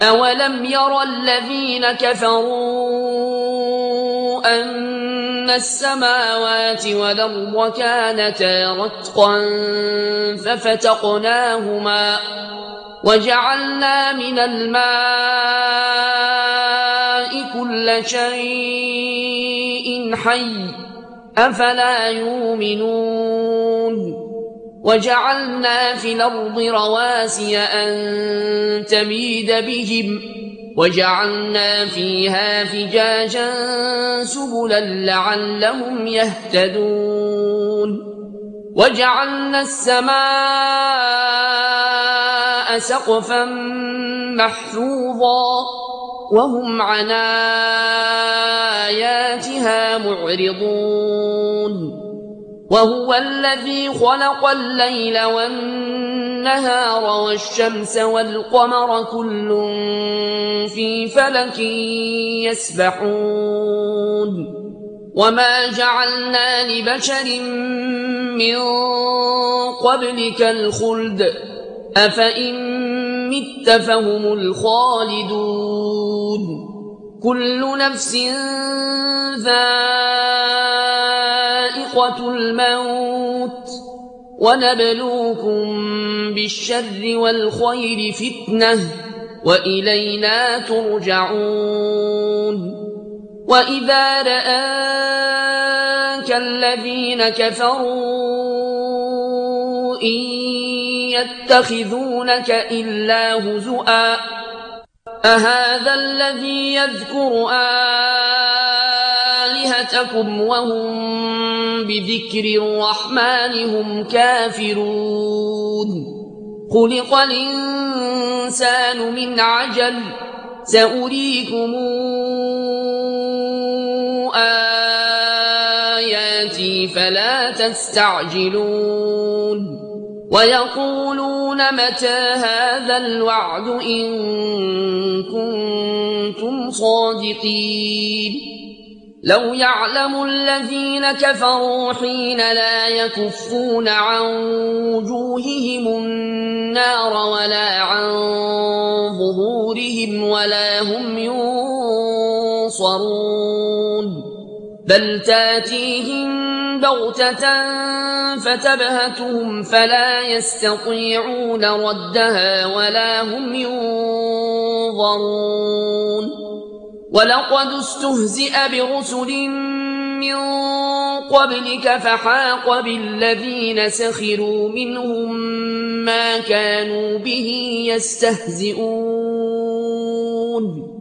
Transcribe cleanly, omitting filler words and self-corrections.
أولم ير الذين كفروا أن السماوات والأرض كانتا رتقا ففتقناهما وجعلنا من الماء كل شيء حي أفلا يؤمنون وجعلنا في الأرض رواسي أن تميد بهم وجعلنا فيها فجاجا سبلا لعلهم يهتدون وجعلنا السماء سقفا محفوظا وهم عن آياتها معرضون وهو الذي خلق الليل والنهار والشمس والقمر كل في فلك يسبحون وما جعلنا لبشر من قبلك الخلد أفإن مت فهم الخالدون كل نفس ذائقة الموت ونبلوكم بالشر والخير فتنة وإلينا ترجعون وإذا رآك الذين كفروا إن يتخذونك إلا هزؤا أهذا الذي يذكر آلهتكم وهم بذكر الرحمن هم كافرون خلق الإنسان من عجل سأريكم آياتي فلا تستعجلون ويقولون متى هذا الوعد إن كنتم صادقين لو يعلم الذين كفروا حين لا يكفون عن وجوههم النار ولا عن ظهورهم ولا هم ينصرون بل تاتيهم بغتة فتبهتهم فلا يستطيعون ردها ولا هم ينظرون ولقد استهزئ برسل من قبلك فحاق بالذين سخروا منهم ما كانوا به يستهزئون